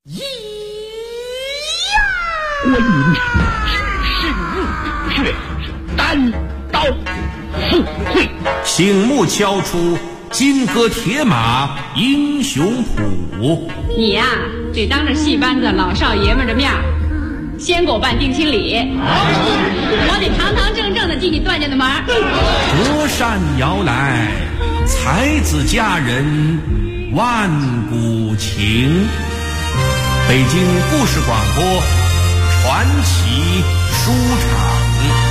咿呀！我饮只是入血，单刀赴会。 醒目敲出金戈铁马英雄谱。 你呀，得当着戏班子老少爷们的面先给我办定亲礼，我得堂堂正正的进你段家的门。 隔山摇来，才子佳人万古情。北京故事广播传奇书场。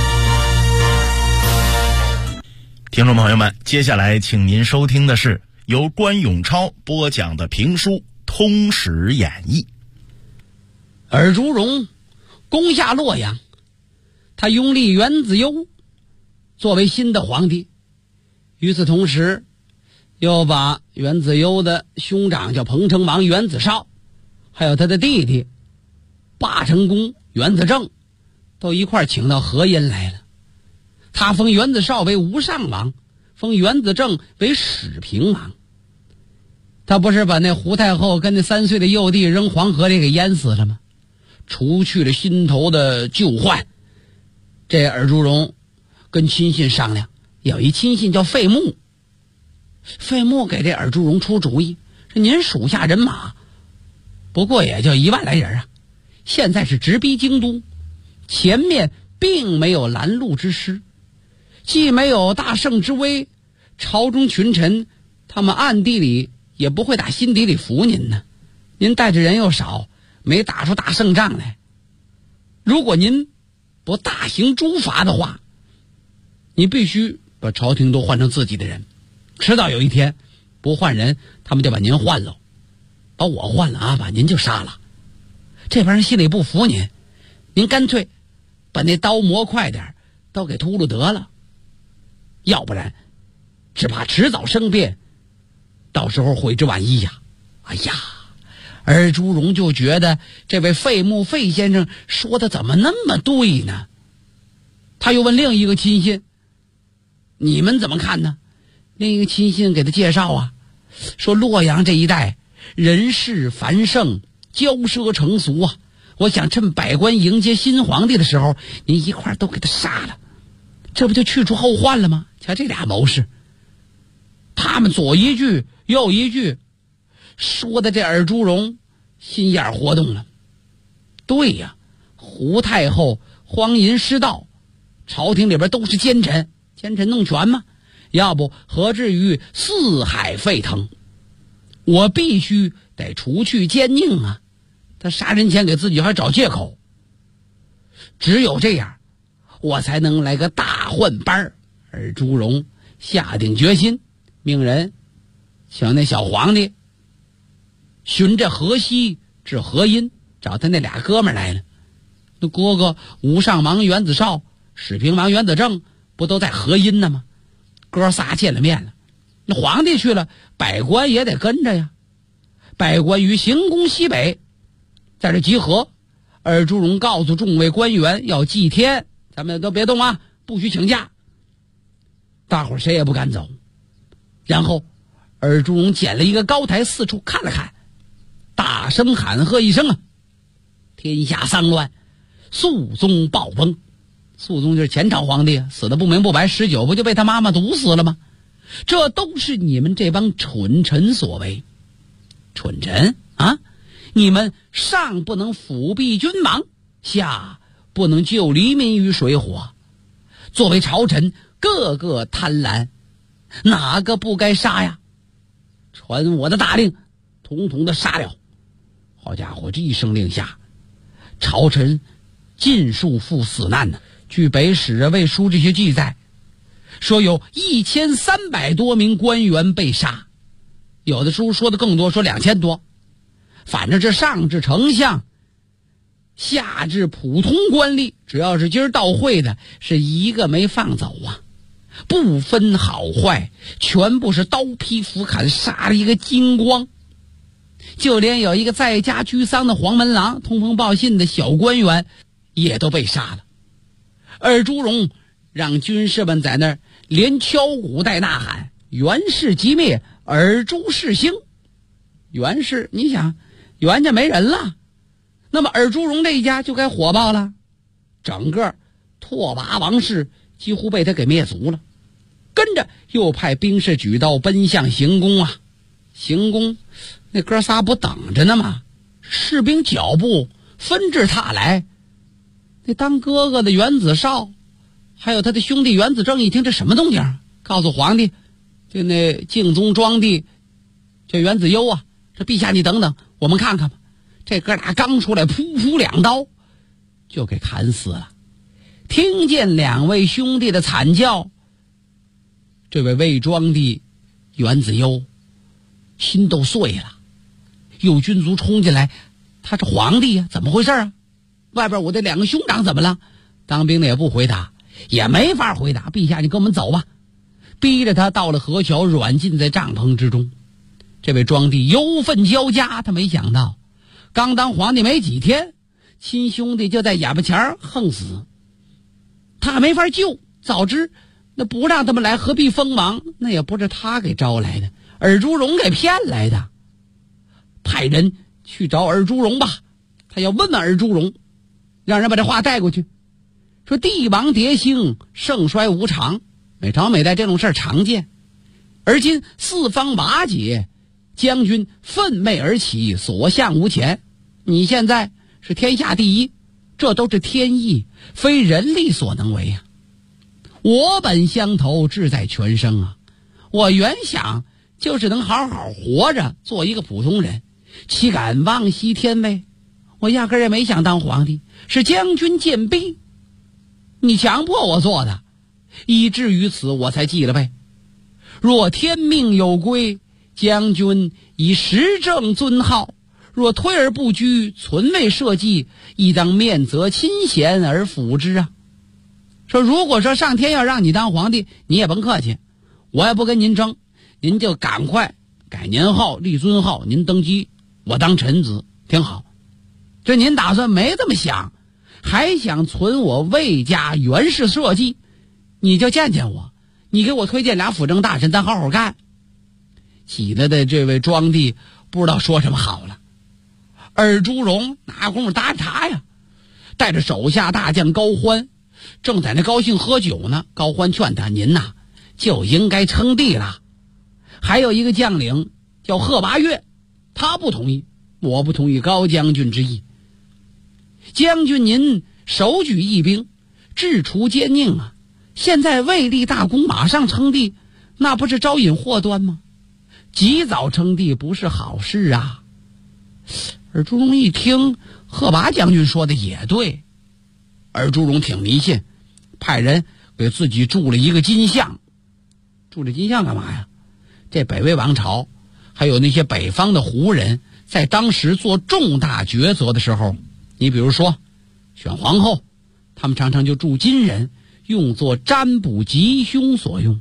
听众朋友们，接下来请您收听的是由关永超播讲的评书《通史演义》。 尔朱荣攻下洛阳，他拥立元子攸作为新的皇帝。与此同时，又把元子攸的兄长叫彭城王元子绍，还有他的弟弟霸成公元子正都一块请到河阴来了。他封元子绍为无上王，封元子正为始平王。他不是把那胡太后跟那3岁的幼弟扔黄河里给淹死了吗？除去了心头的旧患，这尔朱荣跟亲信商量，有一亲信叫费穆，费穆给这尔朱荣出主意，说您属下人马不过也就1万来人啊，现在是直逼京都，前面并没有拦路之师，既没有大胜之威，朝中群臣他们暗地里也不会打心底里服您呢。您带着人又少，没打出大胜仗来。如果您不大行诛伐的话，你必须把朝廷都换成自己的人，迟早有一天不换人，他们就把您换了，把我换了啊，把您就杀了。这帮人心里不服您，您干脆把那刀磨快点，都给秃噜得了，要不然只怕迟早生变，到时候悔之晚矣呀。哎呀，尔朱荣就觉得这位费穆费先生说的怎么那么对呢？他又问另一个亲信，你们怎么看呢？另一个亲信给他介绍啊，说洛阳这一带人事繁盛，骄奢成俗啊，我想趁百官迎接新皇帝的时候，您一块都给他杀了，这不就去除后患了吗？瞧这俩谋士，他们左一句右一句，说的这尔朱荣心眼活动了。对呀，胡太后荒淫失道，朝廷里边都是奸臣，奸臣弄权嘛，要不何至于四海沸腾？我必须得除去奸佞啊！他杀人前给自己还找借口，只有这样，我才能来个大换班。而朱荣下定决心，命人请那小皇帝循着河西至河阴，找他那俩哥们来了。那哥哥无上王元子绍、始平王元子正不都在河阴呢吗？哥仨见了面了，那皇帝去了，百官也得跟着呀。百官于行宫西北在这集合，尔朱荣告诉众位官员要祭天，咱们都别动啊，不许请假。大伙谁也不敢走。然后尔朱荣捡了一个高台，四处看了看，大声喊喝一声啊，天下丧乱，肃宗暴崩。肃宗就是前朝皇帝，死的不明不白，19不就被他妈妈毒死了吗？这都是你们这帮蠢臣所为。蠢臣啊，你们上不能辅弼君王，下不能救黎民于水火。作为朝臣，个个贪婪，哪个不该杀呀？传我的大令，统统的杀了。好家伙，这一声令下，朝臣尽数赴死难呢。据北史啊、魏书这些记载，说有1300多名官员被杀，有的书说的更多，说2000多。反正这上至丞相，下至普通官吏，只要是今儿到会的，是一个没放走啊，不分好坏，全部是刀劈斧砍，杀了一个精光。就连有一个在家居丧的黄门郎、通风报信的小官员也都被杀了。尔朱荣让军士们在那儿连敲鼓带呐喊，袁氏即灭，尔朱氏兴。袁氏，你想袁家没人了，那么尔朱荣这一家就该火爆了，整个拓跋王氏几乎被他给灭族了。跟着又派兵士举刀奔向行宫啊！行宫那哥仨不等着呢吗？士兵脚步纷至沓来。那当哥哥的袁子绍还有他的兄弟袁子正一听这什么动静，告诉皇帝，就那敬宗庄帝叫袁子攸啊，这陛下你等等，我们看看吧。这哥俩刚出来，噗噗两刀就给砍死了。听见两位兄弟的惨叫，这位魏庄帝袁子攸心都碎了。有军卒冲进来，他是皇帝啊，怎么回事啊？外边我这两个兄长怎么了？当兵的也不回答，也没法回答。陛下你跟我们走吧。逼着他到了河桥，软禁在帐篷之中。这位庄帝忧愤交加，他没想到刚当皇帝没几天，亲兄弟就在眼巴前横死，他还没法救。早知那不让他们来，何必锋芒？那也不是他给招来的，尔朱荣给骗来的。派人去找尔朱荣吧，他要问问尔朱荣，让人把这话带过去，说帝王迭兴，盛衰无常，每朝每代这种事儿常见，而今四方瓦解，将军奋袂而起，所向无前，你现在是天下第一，这都是天意，非人力所能为啊！我本相投，志在全生啊！我原想就是能好好活着，做一个普通人，岂敢妄惜天位？我压根儿也没想当皇帝，是将军贱婢，你强迫我做的，以至于此，我才继了位。若天命有归，将军以时政尊号；若推而不居，存位社稷，亦当面责亲贤而辅之啊！说如果说上天要让你当皇帝，你也甭客气，我也不跟您争，您就赶快改年号立尊号，您登基，我当臣子挺好。这您打算没这么想，还想存我魏家袁氏社稷，你就见见我，你给我推荐俩辅政大臣，咱好好干。起来的这位庄帝不知道说什么好了。尔朱荣哪有功夫搭茬呀，带着手下大将高欢正在那高兴喝酒呢。高欢劝他，您呐就应该称帝了。还有一个将领叫贺拔岳，他不同意，我不同意高将军之意。将军您手举义兵，治除奸佞啊，现在未立大功，马上称帝，那不是招引祸端吗？及早称帝不是好事啊。尔朱荣一听贺拔将军说的也对，尔朱荣挺迷信，派人给自己铸了一个金像。铸这金像干嘛呀？这北魏王朝还有那些北方的胡人，在当时做重大抉择的时候，你比如说选皇后，他们常常就铸金人，用作占卜吉凶所用。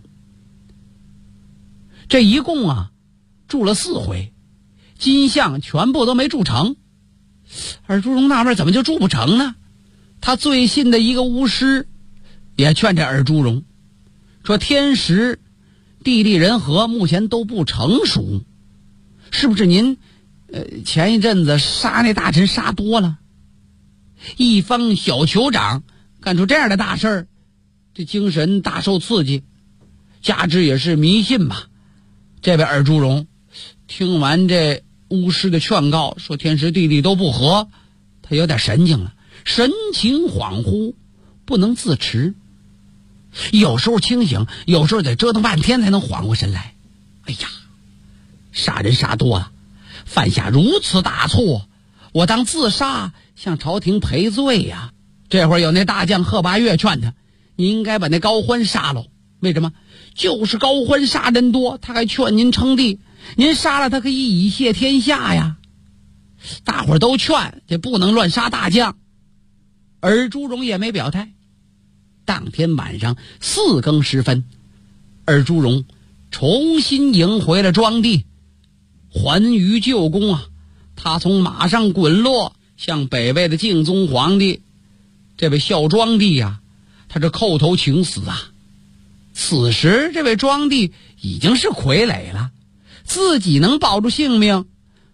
这一共啊铸了4回，金像全部都没铸成。尔朱荣纳闷怎么就铸不成呢？他最信的一个巫师也劝这尔朱荣说，天时地利人和目前都不成熟，是不是您前一阵子杀那大臣杀多了，一方小酋长干出这样的大事儿，这精神大受刺激，加之也是迷信吧。这位尔朱荣听完这巫师的劝告，说天时地利都不合，他有点神经了，神情恍惚，不能自持，有时候清醒，有时候得折腾半天才能缓过神来。哎呀，杀人杀多了，犯下如此大错，我当自杀向朝廷赔罪呀。这会儿有那大将贺拔岳劝他，你应该把那高欢杀了。为什么？就是高欢杀人多，他还劝您称帝，您杀了他可以以谢天下呀。大伙儿都劝这不能乱杀大将，尔朱荣也没表态。当天晚上4更时分，尔朱荣重新迎回了庄地，还于旧宫啊。他从马上滚落，向北魏的敬宗皇帝这位孝庄帝啊，他这叩头请死啊。此时这位庄帝已经是傀儡了，自己能保住性命，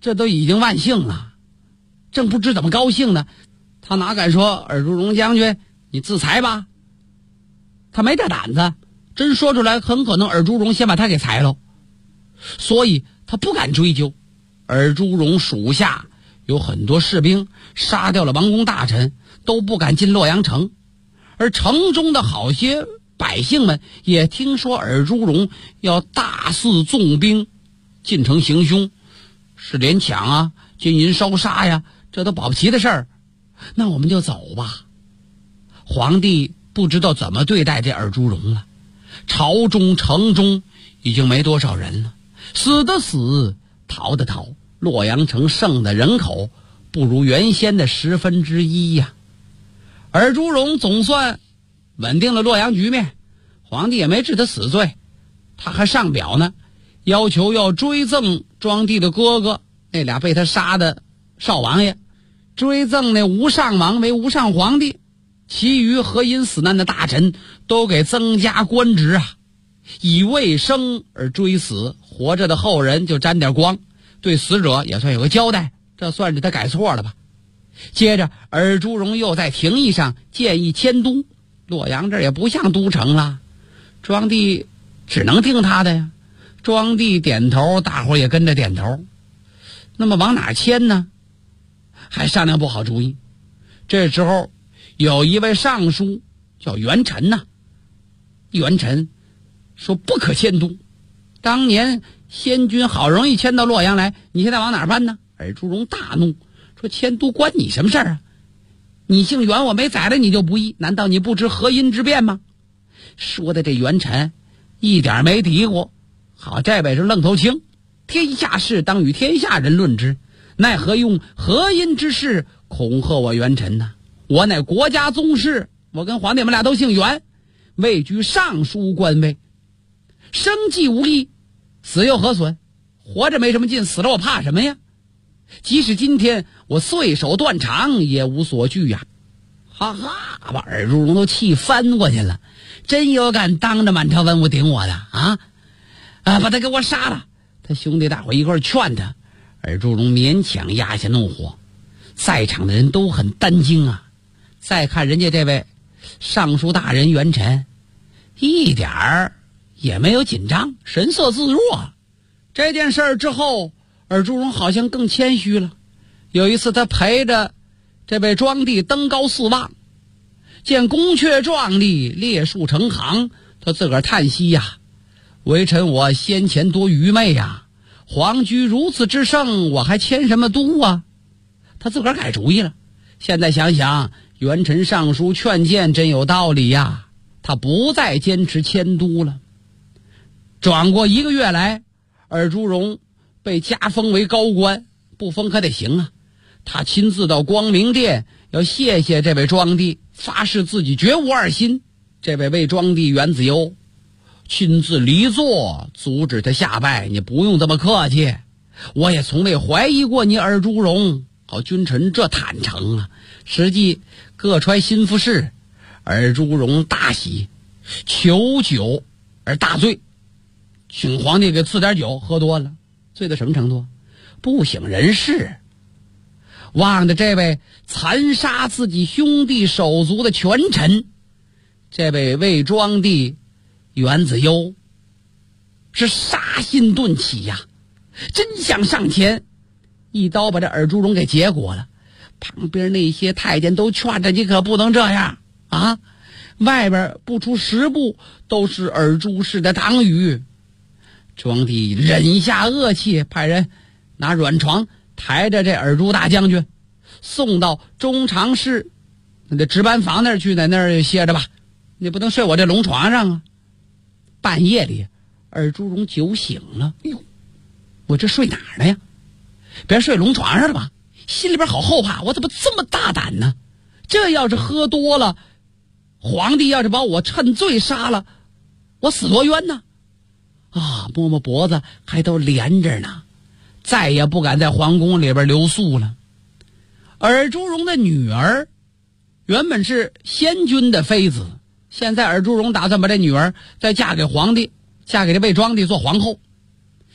这都已经万幸了，正不知怎么高兴呢，他哪敢说尔朱荣将军你自裁吧？他没这胆子，真说出来很可能尔朱荣先把他给裁了，所以他不敢追究。尔朱荣属下有很多士兵杀掉了王公大臣，都不敢进洛阳城，而城中的好些百姓们也听说尔朱荣要大肆纵兵进城行凶，是连抢啊、金银烧杀呀，这都保不齐的事儿。那我们就走吧。皇帝不知道怎么对待这尔朱荣了，朝中城中已经没多少人了，死的死，逃的逃，洛阳城剩的人口不如原先的1/10呀。尔朱荣总算稳定了洛阳局面，皇帝也没治他死罪，他还上表呢，要求要追赠庄帝的哥哥那俩被他杀的少王爷，追赠那吴上王为吴上皇帝，其余何因死难的大臣都给增加官职啊，以未生而追死，活着的后人就沾点光，对死者也算有个交代，这算是他改错了吧。接着尔朱荣又在廷议上建议迁都，洛阳这也不像都城了，庄帝只能听他的呀。庄帝点头，大伙也跟着点头。那么往哪迁呢？还商量不好主意。这时候有一位尚书叫元臣呐，元臣说不可迁都，当年先君好容易迁到洛阳来，你现在往哪搬呢？尔朱荣大怒，说迁都关你什么事儿啊？你姓元，我没宰了你就不义，难道你不知河阴之变吗？说的这元臣一点没嘀咕，好，这位是愣头青，天下事当与天下人论之，奈何用河阴之事恐吓我元臣呢？我乃国家宗室，我跟皇帝们俩都姓元，位居尚书官位，生计无力，死又何损？活着没什么劲，死了我怕什么呀？即使今天我碎手断肠也无所惧呀！哈哈，把尔朱荣都气翻过去了，真有敢当着满朝文武顶我的啊！把他给我杀了！他兄弟大伙一块劝他，尔朱荣勉强压下怒火。在场的人都很担惊啊！再看人家这位尚书大人元臣，一点儿也没有紧张，神色自若。这件事儿之后，尔朱荣好像更谦虚了。有一次他陪着这位庄帝登高四望，见宫阙壮丽，列树成行，他自个儿叹息呀，微臣我先前多愚昧呀，皇居如此之盛，我还迁什么都啊？他自个儿改主意了。现在想想，元臣上书劝谏真有道理呀，他不再坚持迁都了。转过1个月来，尔朱荣被加封为高官，不封可得行啊。他亲自到光明殿要谢谢这位庄帝，发誓自己绝无二心。这位魏庄帝元子攸亲自离座阻止他下拜，你不用这么客气，我也从未怀疑过你尔朱荣。好，君臣这坦诚啊，实际各揣心腹事。尔朱荣大喜，求酒而大醉，请皇帝给赐点酒，喝多了，醉到什么程度？不省人事，望着这位残杀自己兄弟手足的权臣，这位魏庄帝元子攸是杀心顿起呀，真想上前一刀把这尔朱荣给结果了。旁边那些太监都劝着，你可不能这样啊，外边不出10步都是尔朱氏的党羽。庄帝忍下恶气，派人拿软床抬着这尔朱大将军送到中常侍那个值班房那儿去，在那儿歇着吧，你不能睡我这龙床上啊。半夜里尔朱荣酒醒了，哎呦，我这睡哪儿呢呀？别睡龙床上了吧，心里边好后怕，我怎么这么大胆呢？这要是喝多了，皇帝要是把我趁醉杀了，我死多冤呢？啊，摸摸脖子还都连着呢，再也不敢在皇宫里边留宿了。尔朱荣的女儿原本是先君的妃子，现在尔朱荣打算把这女儿再嫁给皇帝，嫁给这魏庄帝做皇后。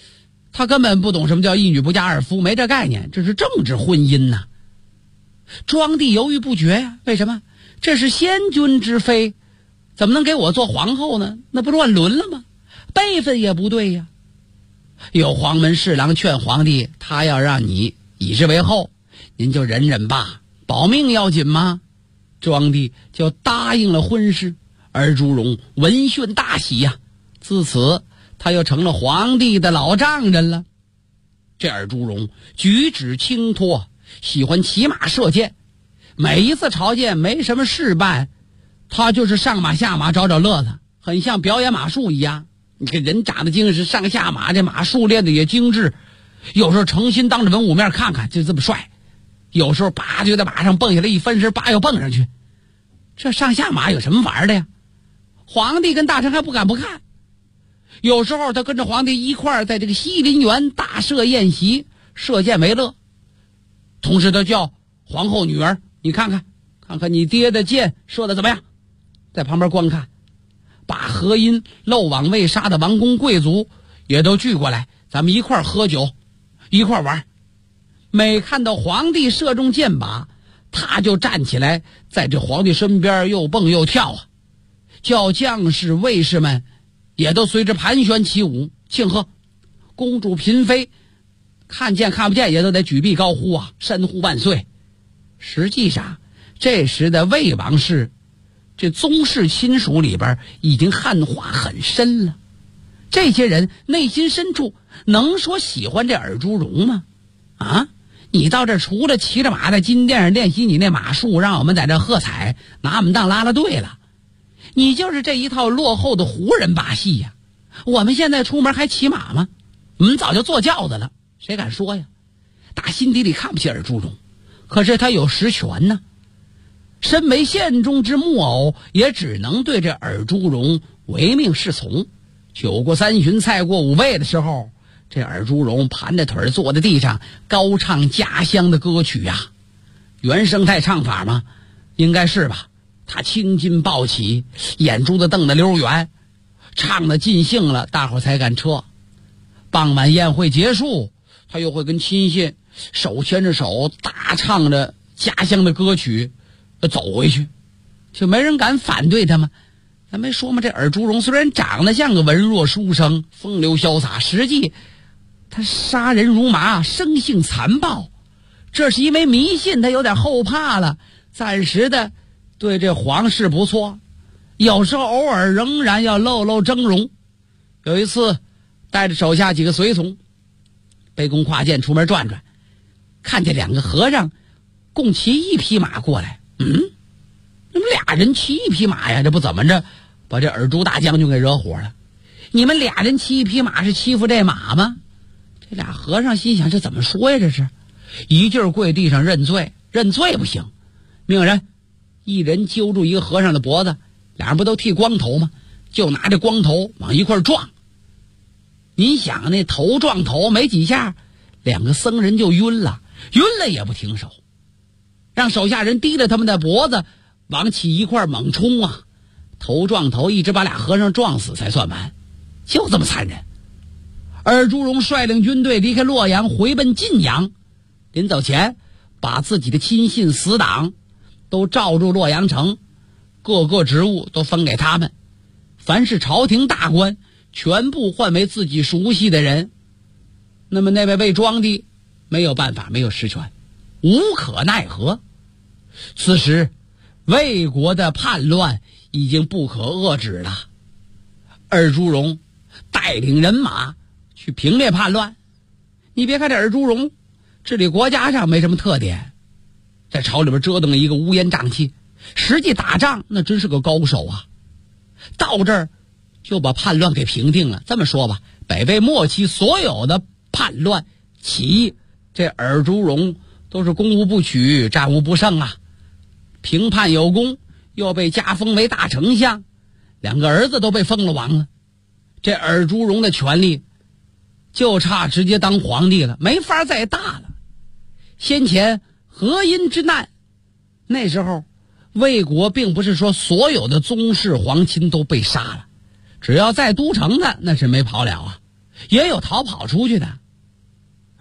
他根本不懂什么叫一女不嫁二夫，没这概念，这是政治婚姻呐。庄帝犹豫不决呀，为什么？这是先君之妃，怎么能给我做皇后呢？那不乱伦了吗？辈分也不对呀。有黄门侍郎劝皇帝，他要让你以之为后，您就忍忍吧，保命要紧吗？庄帝就答应了婚事。尔朱荣闻讯大喜呀，自此他又成了皇帝的老丈人了。这尔朱荣举止轻脱，喜欢骑马射箭，每一次朝见没什么事办，他就是上马下马找找乐子，很像表演马术一样。你看人长得精实，上下马，这马术练的也精致，有时候诚心当着文武面看看，就这么帅，有时候叭就在马上蹦下来，一翻身叭又蹦上去。这上下马有什么玩的呀？皇帝跟大臣还不敢不看。有时候他跟着皇帝一块儿在这个西林园大设宴席，射箭为乐。同时他叫皇后女儿，你看看你爹的箭射的怎么样，在旁边观看。把河阴漏网未杀的王公贵族也都聚过来，咱们一块儿喝酒，一块儿玩。每看到皇帝射中箭靶，他就站起来在这皇帝身边又蹦又跳啊，叫将士卫士们也都随着盘旋起舞庆贺。公主嫔妃看见看不见也都得举臂高呼啊，深呼万岁。实际上这时的魏王室这宗室亲属里边已经汉化很深了，这些人内心深处能说喜欢这尔朱荣吗？啊，你到这除了骑着马在金殿上练习你那马术，让我们在这喝彩，拿我们当拉拉队了，你就是这一套落后的胡人把戏呀。我们现在出门还骑马吗？我们早就坐轿子了，谁敢说呀？打心底里看不起尔朱荣，可是他有实权呢。身为县中之木偶，也只能对这尔朱荣唯命是从。酒过三巡菜过五味的时候，这尔朱荣盘着腿坐在地上高唱家乡的歌曲呀。原生态唱法吗？应该是吧。他青筋暴起，眼珠子瞪得溜圆，唱得尽兴了，大伙才敢撤。傍晚宴会结束，他又会跟亲信手牵着手大唱着家乡的歌曲走回去，就没人敢反对他们。咱没说吗？这尔朱荣虽然长得像个文弱书生，风流潇洒，实际他杀人如麻，生性残暴。这是因为迷信，他有点后怕了，暂时的对这皇室不错，有时候偶尔仍然要露露峥嵘。有一次带着手下几个随从卑躬跨剑出门转转，看见两个和尚共骑一匹马过来。你们俩人骑一匹马呀，这不怎么着把这尔朱大将军给惹火了。你们俩人骑一匹马是欺负这马吗？这俩和尚心想，这怎么说呀？这是一劲儿跪地上认罪，认罪不行，命人一人揪住一个和尚的脖子，俩人不都剃光头吗？就拿这光头往一块撞。你想那头撞头没几下，两个僧人就晕了，晕了也不停手，让手下人提着他们的脖子往起一块猛冲啊，头撞头，一直把俩和尚撞死才算完，就这么残忍。尔朱荣率领军队离开洛阳，回奔晋阳，临走前把自己的亲信死党都召入洛阳城，各个职务都分给他们，凡是朝廷大官全部换为自己熟悉的人。那么那位魏庄帝没有办法，没有实权，无可奈何。此时魏国的叛乱已经不可遏制了，尔朱荣带领人马去平灭叛乱。你别看这尔朱荣治理国家上没什么特点，在朝里边折腾了一个乌烟瘴气，实际打仗那真是个高手啊。到这儿就把叛乱给平定了。这么说吧，北魏末期所有的叛乱起义，这尔朱荣都是攻无不取，战无不胜啊。平叛有功，又被加封为大丞相，两个儿子都被封了王了。这尔朱荣的权力就差直接当皇帝了，没法再大了。先前河阴之难，那时候魏国并不是说所有的宗室皇亲都被杀了，只要在都城的那是没跑了啊，也有逃跑出去的。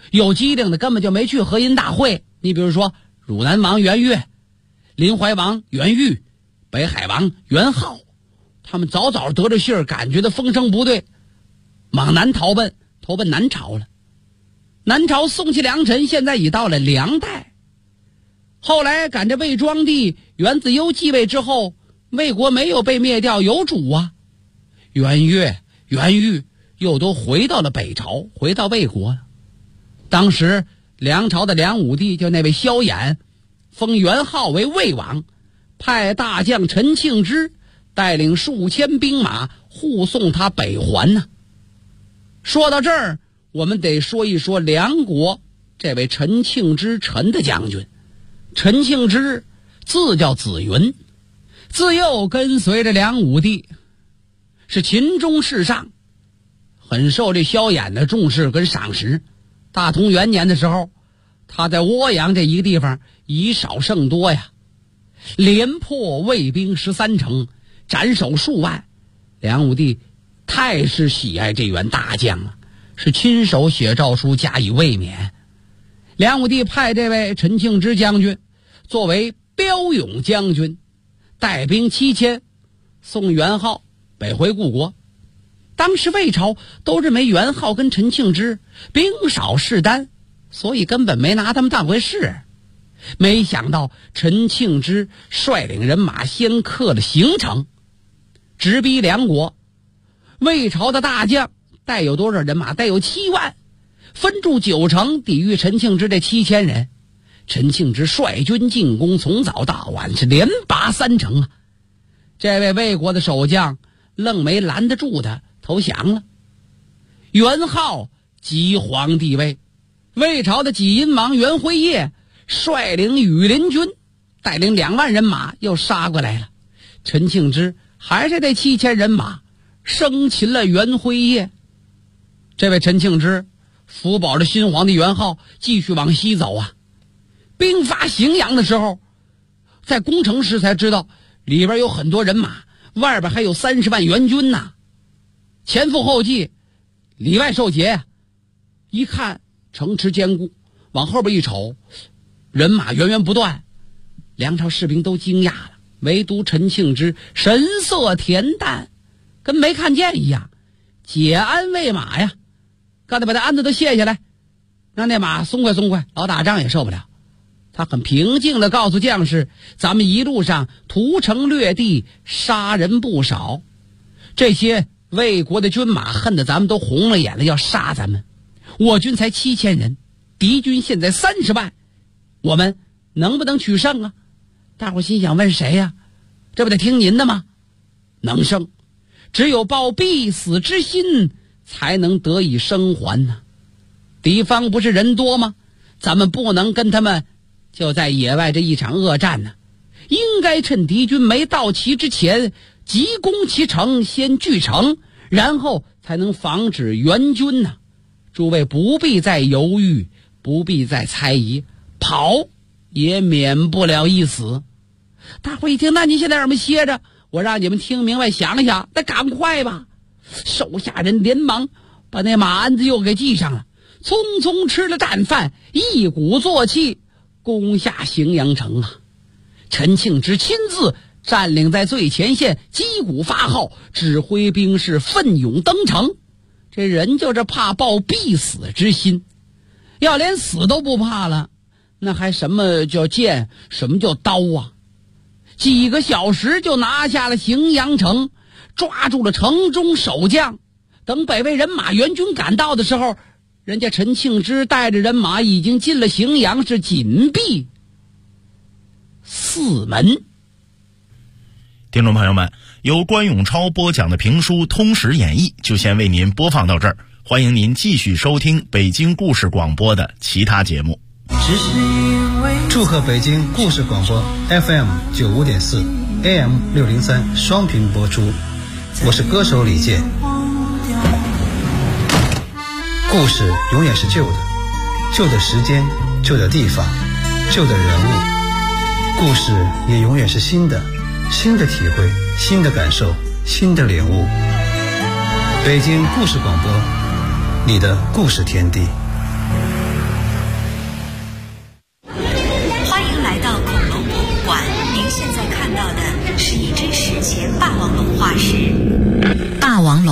有机灵的根本就没去和银大会。你比如说汝南王元悦、临淮王元裕、北海王元昊，他们早早得着信儿，感觉到风声不对，往南投奔南朝了。南朝宋齐梁陈现在已到了梁代，后来赶着魏庄帝元子攸继位之后，魏国没有被灭掉，有主啊。元悦、元裕又都回到了北朝，回到魏国了。当时梁朝的梁武帝就那位萧衍，封元昊为魏王，派大将陈庆之带领数千兵马护送他北还呢。说到这儿，我们得说一说梁国这位陈庆之陈的将军。陈庆之字叫子云，自幼跟随着梁武帝，是秦中世上，很受这萧衍的重视跟赏识。大同元年的时候，他在涡阳这一个地方以少胜多呀，连破魏兵13城，斩首数万。梁武帝太是喜爱这员大将了，是亲手写诏书加以卫冕。梁武帝派这位陈庆之将军作为骠勇将军，带兵7000送元昊北回故国。当时魏朝都认为元昊跟陈庆之兵少势单，所以根本没拿他们当回事。没想到陈庆之率领人马先克了邢城，直逼梁国。魏朝的大将带有多少人马？带有7万，分驻9城抵御陈庆之这7000人。陈庆之率军进攻，从早到晚是连拔3城啊！这位魏国的守将愣没拦得住他，投降了。元昊即皇帝位，魏朝的济阴王元辉业率领羽林军带领2万人马又杀过来了。陈庆之还是这7000人马生擒了元辉业。这位陈庆之辅保着新皇帝元昊继续往西走啊。兵发荥阳的时候，在攻城时才知道里边有很多人马，外边还有30万援军呐。前赴后继，里外受劫。一看城池坚固，往后边一瞅，人马源源不断。梁朝士兵都惊讶了，唯独陈庆之神色恬淡，跟没看见一样。解鞍喂马呀，刚才把他鞍子都卸下来，让那马松快松快，老打仗也受不了。他很平静地告诉将士，咱们一路上屠城掠地，杀人不少，这些魏国的军马恨得咱们都红了眼了，要杀咱们。我军才7000人，敌军现在30万，我们能不能取胜啊？大伙心想，问谁呀？这不得听您的吗？能胜，只有抱必死之心，才能得以生还呢。敌方不是人多吗？咱们不能跟他们就在野外这一场恶战呢，应该趁敌军没到齐之前急攻其城，先据城，然后才能防止援军呢。诸位不必再犹豫，不必再猜疑，跑也免不了一死。大伙一听，那你现在让我们歇着，我让你们听明白想一想，那赶快吧。手下人连忙把那马鞍子又给系上了，匆匆吃了战饭，一鼓作气攻下荥阳城啊！陈庆之亲自占领在最前线，击鼓发号，指挥兵士奋勇登城。这人就是怕抱必死之心，要连死都不怕了，那还什么叫剑，什么叫刀啊？几个小时就拿下了荥阳城，抓住了城中守将。等北魏人马援军赶到的时候，人家陈庆之带着人马已经进了荥阳，是紧闭4门。 听众朋友们，由关永超播讲的评书《通史演义》就先为您播放到这儿，欢迎您继续收听北京故事广播的其他节目。 祝贺北京故事广播 FM 95.4 AM 603双频播出，我是歌手李健。故事永远是旧的，旧的时间，旧的地方，旧的人物。故事也永远是新的，新的体会，新的感受，新的领悟。北京故事广播，你的故事天地。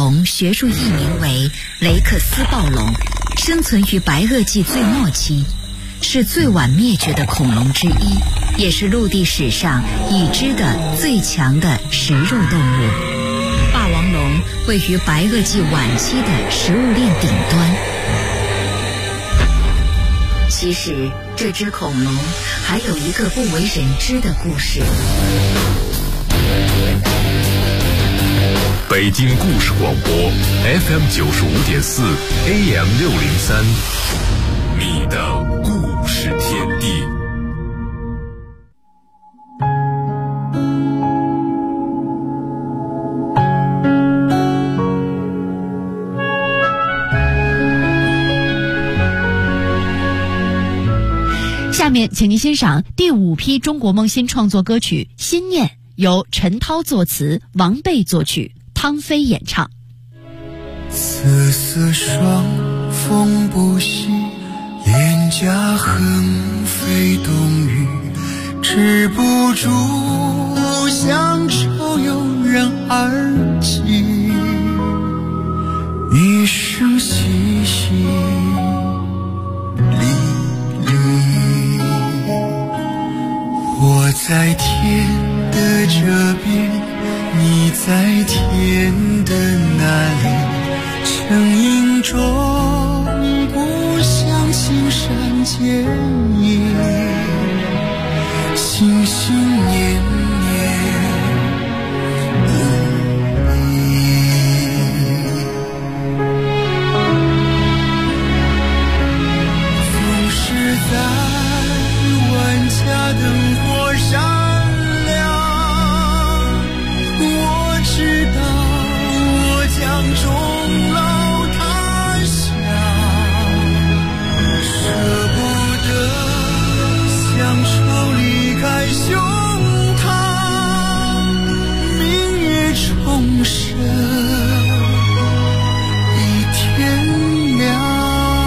龙学术译名为雷克斯暴龙，生存于白垩纪最末期，是最晚灭绝的恐龙之一，也是陆地史上已知的最强的食肉动物。霸王龙位于白垩纪晚期的食物链顶端。其实这只恐龙还有一个不为人知的故事。 北京故事广播 FM 95.4 AM 603，你的故事天地。 下面请您欣赏第5批中国梦新创作歌曲《心念》，由陈涛作词，王贝作曲，汤飞演唱。 此次双风不息，脸颊横飞冬雨，止不住乡愁油然而起，一声淅淅沥沥。我在天的这边，你在天的那里，成影中故乡青山见影，心心念念依依。总是在万家灯火闪亮，我知道我将终老他乡，舍不得乡愁离开胸膛，明月重生一天亮。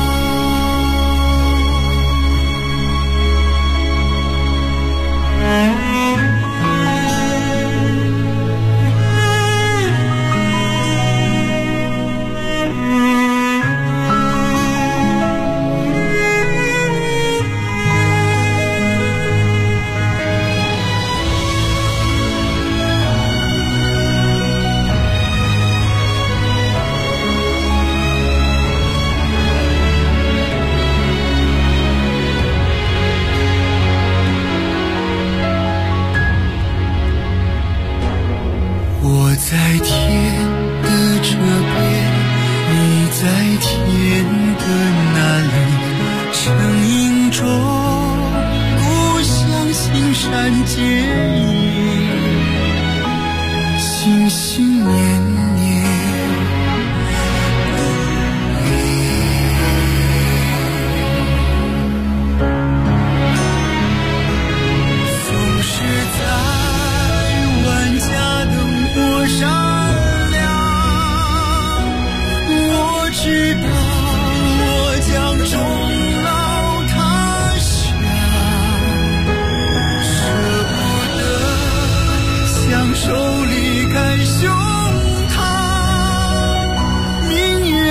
我在天的这边，你在天的那里，成影中故乡青山见影。